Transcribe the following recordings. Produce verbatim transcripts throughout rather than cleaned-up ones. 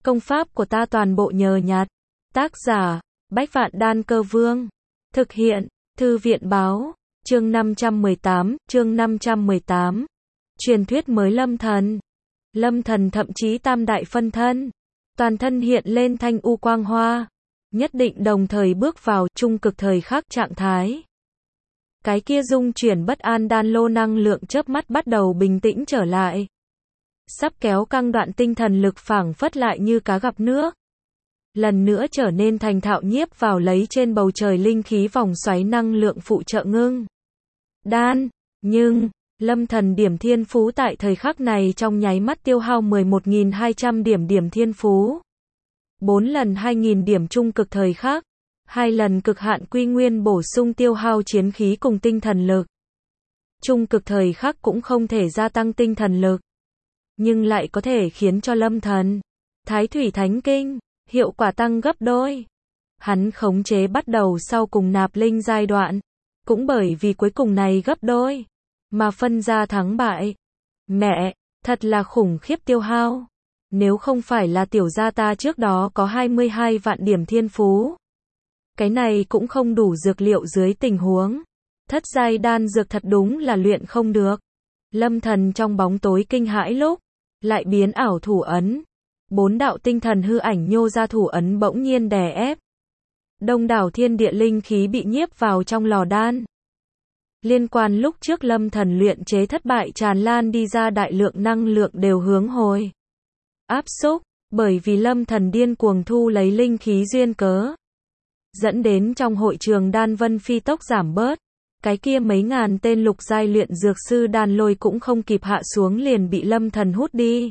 Công pháp của ta toàn bộ nhờ nhặt. Tác giả, Bách Vạn Đan Cơ Vương. Thực hiện, Thư viện Báo. Chương năm trăm mười tám, chương năm trăm mười tám. Truyền thuyết mới lâm thần. Lâm thần thậm chí tam đại phân thân. Toàn thân hiện lên thanh u quang hoa. Nhất định đồng thời bước vào trung cực thời khắc trạng thái. Cái kia dung chuyển bất an đan lô năng lượng chớp mắt bắt đầu bình tĩnh trở lại. Sắp kéo căng đoạn tinh thần lực phảng phất lại như cá gặp nước. Lần nữa trở nên thành thạo nhiếp vào lấy trên bầu trời linh khí vòng xoáy năng lượng phụ trợ ngưng. Đan, nhưng, lâm thần điểm thiên phú tại thời khắc này trong nháy mắt tiêu hao mười một nghìn hai trăm điểm điểm thiên phú. bốn lần hai nghìn điểm trung cực thời khắc. hai lần cực hạn quy nguyên bổ sung tiêu hao chiến khí cùng tinh thần lực. Trung cực thời khắc cũng không thể gia tăng tinh thần lực. Nhưng lại có thể khiến cho lâm thần Thái Thủy Thánh Kinh hiệu quả tăng gấp đôi. Hắn khống chế bắt đầu sau cùng nạp linh giai đoạn. Cũng bởi vì cuối cùng này gấp đôi mà phân ra thắng bại. Mẹ, thật là khủng khiếp tiêu hao. Nếu không phải là tiểu gia ta trước đó có hai mươi hai vạn điểm thiên phú. Cái này cũng không đủ dược liệu dưới tình huống. Thất giai đan dược thật đúng là luyện không được. Lâm thần trong bóng tối kinh hãi lúc. Lại biến ảo thủ ấn. Bốn đạo tinh thần hư ảnh nhô ra thủ ấn bỗng nhiên đè ép. Đông đảo thiên địa linh khí bị nhiếp vào trong lò đan. Liên quan lúc trước lâm thần luyện chế thất bại tràn lan đi ra đại lượng năng lượng đều hướng hồi. Áp xúc, bởi vì lâm thần điên cuồng thu lấy linh khí duyên cớ. Dẫn đến trong hội trường đan vân phi tốc giảm bớt. Cái kia mấy ngàn tên lục giai luyện dược sư đan lôi cũng không kịp hạ xuống liền bị lâm thần hút đi.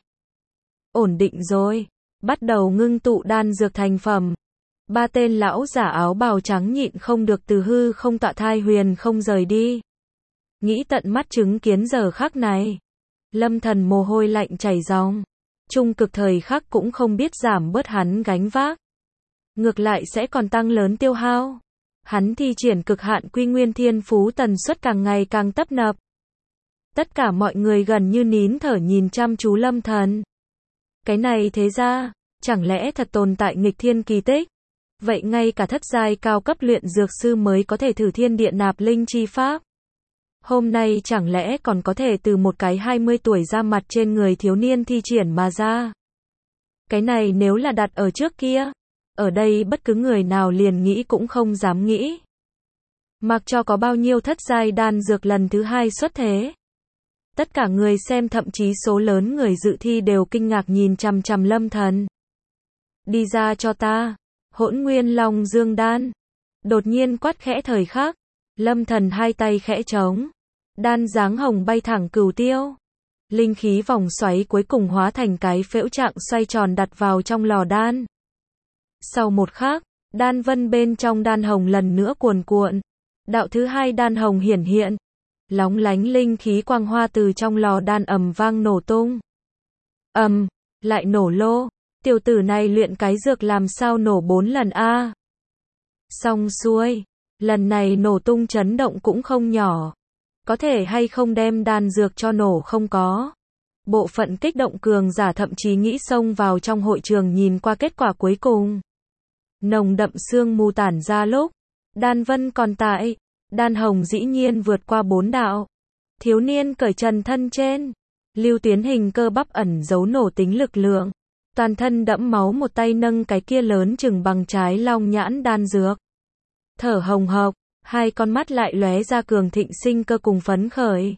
Ổn định rồi. Bắt đầu ngưng tụ đan dược thành phẩm. Ba tên lão giả áo bào trắng nhịn không được từ hư không tọa thai huyền không rời đi. Nghĩ tận mắt chứng kiến giờ khắc này. Lâm thần mồ hôi lạnh chảy ròng. Trung cực thời khắc cũng không biết giảm bớt hắn gánh vác. Ngược lại sẽ còn tăng lớn tiêu hao. Hắn thi triển cực hạn quy nguyên thiên phú tần suất càng ngày càng tấp nập. Tất cả mọi người gần như nín thở nhìn chăm chú lâm thần. Cái này thế ra, chẳng lẽ thật tồn tại nghịch thiên kỳ tích? Vậy ngay cả thất giai cao cấp luyện dược sư mới có thể thử thiên địa nạp linh chi pháp. Hôm nay chẳng lẽ còn có thể từ một cái hai mươi tuổi ra mặt trên người thiếu niên thi triển mà ra. Cái này nếu là đặt ở trước kia. Ở đây bất cứ người nào liền nghĩ cũng không dám nghĩ. Mặc cho có bao nhiêu thất giai đan dược lần thứ hai xuất thế. Tất cả người xem thậm chí số lớn người dự thi đều kinh ngạc nhìn chằm chằm lâm thần. Đi ra cho ta. Hỗn nguyên long dương đan. Đột nhiên quát khẽ thời khắc. Lâm thần hai tay khẽ trống. Đan dáng hồng bay thẳng cửu tiêu. Linh khí vòng xoáy cuối cùng hóa thành cái phễu trạng xoay tròn đặt vào trong lò đan. Sau một khắc, đan vân bên trong đan hồng lần nữa cuồn cuộn. Đạo thứ hai đan hồng hiển hiện. Lóng lánh linh khí quang hoa từ trong lò đan ầm vang nổ tung. Ầm, lại nổ lô. Tiểu tử này luyện cái dược làm sao nổ bốn lần a? Xong xuôi. Lần này nổ tung chấn động cũng không nhỏ. Có thể hay không đem đan dược cho nổ không có. Bộ phận kích động cường giả thậm chí nghĩ xông vào trong hội trường nhìn qua kết quả cuối cùng. Nồng đậm sương mù tản ra lúc. Đan vân còn tại. Đan hồng dĩ nhiên vượt qua bốn đạo. Thiếu niên cởi trần thân trên. Lưu tuyến hình cơ bắp ẩn giấu nổ tính lực lượng. Toàn thân đẫm máu một tay nâng cái kia lớn chừng bằng trái long nhãn đan dược. Thở hồng hộc. Hai con mắt lại lóe ra cường thịnh sinh cơ cùng phấn khởi.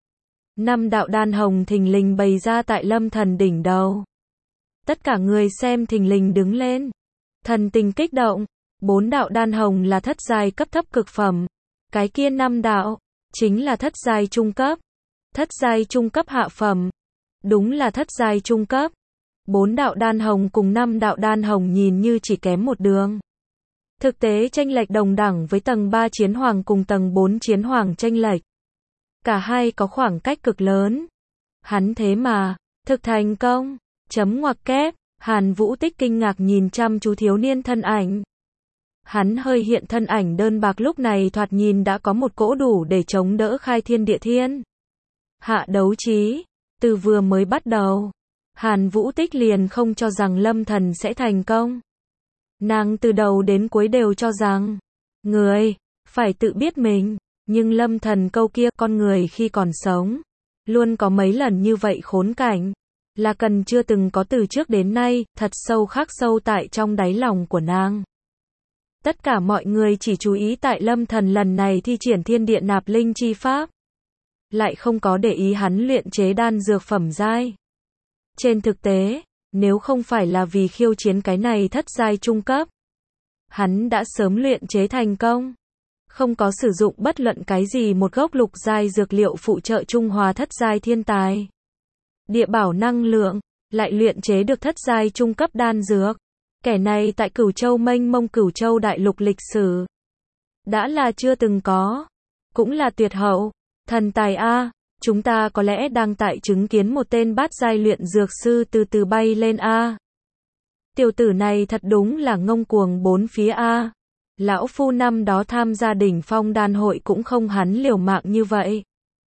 Năm đạo đan hồng thình lình bày ra tại lâm thần đỉnh đầu. Tất cả người xem thình lình đứng lên. Thần tình kích động. Bốn đạo đan hồng là thất giai cấp thấp cực phẩm. Cái kia năm đạo, chính là thất giai trung cấp. Thất giai trung cấp hạ phẩm. Đúng là thất giai trung cấp. Bốn đạo đan hồng cùng năm đạo đan hồng nhìn như chỉ kém một đường. Thực tế chênh lệch đồng đẳng với tầng ba chiến hoàng cùng tầng bốn chiến hoàng chênh lệch. Cả hai có khoảng cách cực lớn. Hắn thế mà, thực thành công. Chấm ngoặc kép, Hàn Vũ Tích kinh ngạc nhìn chăm chú thiếu niên thân ảnh. Hắn hơi hiện thân ảnh đơn bạc lúc này thoạt nhìn đã có một cỗ đủ để chống đỡ khai thiên địa thiên. Hạ đấu trí, từ vừa mới bắt đầu. Hàn Vũ Tích liền không cho rằng Lâm Thần sẽ thành công. Nàng từ đầu đến cuối đều cho rằng, người, phải tự biết mình, nhưng Lâm Thần câu kia, con người khi còn sống, luôn có mấy lần như vậy khốn cảnh, là cần chưa từng có từ trước đến nay, thật sâu khắc sâu tại trong đáy lòng của nàng. Tất cả mọi người chỉ chú ý tại Lâm Thần lần này thi triển thiên địa nạp linh chi pháp, lại không có để ý hắn luyện chế đan dược phẩm giai. Trên thực tế, nếu không phải là vì khiêu chiến cái này thất giai trung cấp, hắn đã sớm luyện chế thành công. Không có sử dụng bất luận cái gì một gốc lục giai dược liệu phụ trợ trung hòa thất giai thiên tài. Địa bảo năng lượng, lại luyện chế được thất giai trung cấp đan dược. Kẻ này tại Cửu Châu mênh mông Cửu Châu đại lục lịch sử, đã là chưa từng có, cũng là tuyệt hậu, thần tài a, chúng ta có lẽ đang tại chứng kiến một tên bát giai luyện dược sư từ từ bay lên a. Tiểu tử này thật đúng là ngông cuồng bốn phía a. Lão phu năm đó tham gia đỉnh phong đan hội cũng không hắn liều mạng như vậy.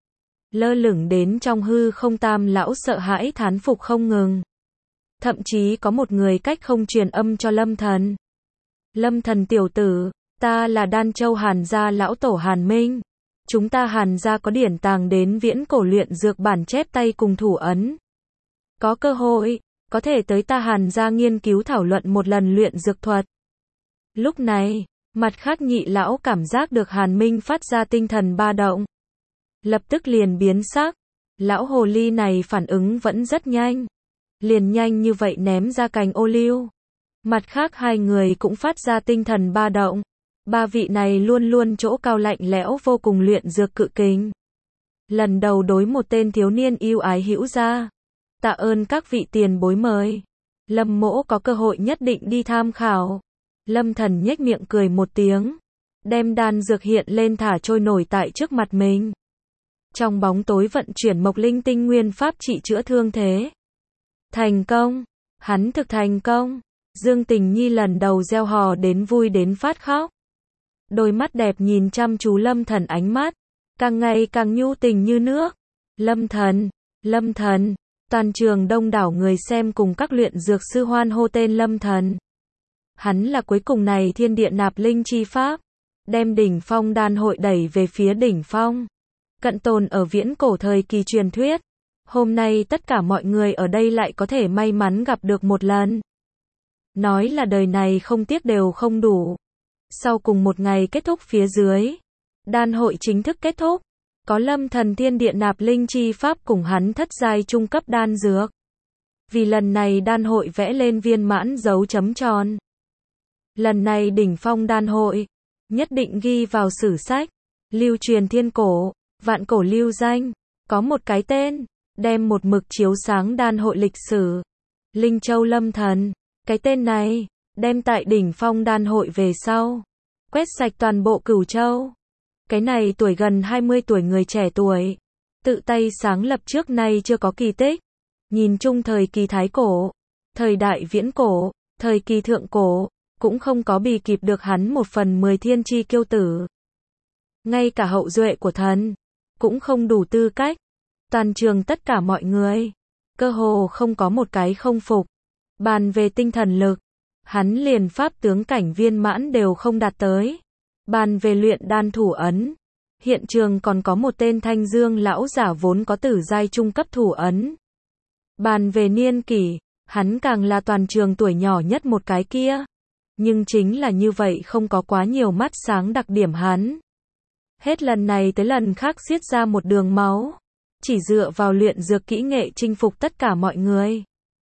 Lơ lửng đến trong hư không Tam lão sợ hãi thán phục không ngừng. Thậm chí có một người cách không truyền âm cho Lâm Thần. Lâm Thần tiểu tử, ta là Đan Châu Hàn gia lão tổ Hàn Minh. Chúng ta Hàn gia có điển tàng đến viễn cổ luyện dược bản chép tay cùng thủ ấn. Có cơ hội, có thể tới ta Hàn gia nghiên cứu thảo luận một lần luyện dược thuật. Lúc này, mặt khác nhị lão cảm giác được Hàn Minh phát ra tinh thần ba động. Lập tức liền biến sắc. Lão hồ ly này phản ứng vẫn rất nhanh. Liền nhanh như vậy ném ra cành ô liu. Mặt khác hai người cũng phát ra tinh thần ba động. Ba vị này luôn luôn chỗ cao lạnh lẽo vô cùng luyện dược cự kình. Lần đầu đối một tên thiếu niên yêu ái hữu gia. Tạ ơn các vị tiền bối mời. Lâm mỗ có cơ hội nhất định đi tham khảo. Lâm Thần nhếch miệng cười một tiếng. Đem đan dược hiện lên thả trôi nổi tại trước mặt mình. Trong bóng tối vận chuyển Mộc Linh tinh nguyên pháp trị chữa thương thế. Thành công. Hắn thực thành công. Dương Tình Nhi lần đầu gieo hò đến vui đến phát khóc. Đôi mắt đẹp nhìn chăm chú Lâm Thần ánh mắt. Càng ngày càng nhu tình như nước. Lâm Thần. Lâm Thần. Toàn trường đông đảo người xem cùng các luyện dược sư hoan hô tên Lâm Thần. Hắn là cuối cùng này thiên địa nạp linh chi pháp. Đem đỉnh phong đan hội đẩy về phía đỉnh phong. Cận tồn ở viễn cổ thời kỳ truyền thuyết. Hôm nay tất cả mọi người ở đây lại có thể may mắn gặp được một lần. Nói là đời này không tiếc đều không đủ. Sau cùng một ngày kết thúc phía dưới. Đan hội chính thức kết thúc. Có Lâm Thần thiên địa nạp linh chi pháp cùng hắn thất giai trung cấp đan dược. Vì lần này đan hội vẽ lên viên mãn dấu chấm tròn. Lần này đỉnh phong đan hội. Nhất định ghi vào sử sách. Lưu truyền thiên cổ. Vạn cổ lưu danh. Có một cái tên. Đem một mực chiếu sáng đan hội lịch sử. Linh Châu Lâm Thần. Cái tên này. Đem tại đỉnh phong đan hội về sau. Quét sạch toàn bộ Cửu Châu. Cái này tuổi gần hai mươi tuổi người trẻ tuổi. Tự tay sáng lập trước nay chưa có kỳ tích. Nhìn chung thời kỳ thái cổ. Thời đại viễn cổ. Thời kỳ thượng cổ. Cũng không có bì kịp được hắn một phần mười thiên chi kiêu tử. Ngay cả hậu duệ của thần. Cũng không đủ tư cách. Toàn trường tất cả mọi người. Cơ hồ không có một cái không phục. Bàn về tinh thần lực. Hắn liền pháp tướng cảnh viên mãn đều không đạt tới. Bàn về luyện đan thủ ấn. Hiện trường còn có một tên Thanh Dương lão giả vốn có tử giai trung cấp thủ ấn. Bàn về niên kỷ. Hắn càng là toàn trường tuổi nhỏ nhất một cái kia. Nhưng chính là như vậy không có quá nhiều mắt sáng đặc điểm hắn. Hết lần này tới lần khác xiết ra một đường máu. Chỉ dựa vào luyện dược kỹ nghệ chinh phục tất cả mọi người.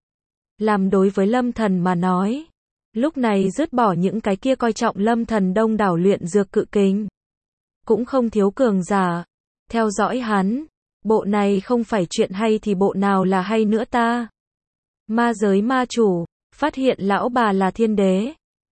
Làm đối với Lâm Thần mà nói. Lúc này dứt bỏ những cái kia coi trọng Lâm Thần đông đảo luyện dược cự kình. Cũng không thiếu cường giả. Theo dõi hắn. Bộ này không phải chuyện hay thì bộ nào là hay nữa ta. Ma giới ma chủ. Phát hiện lão bà là thiên đế.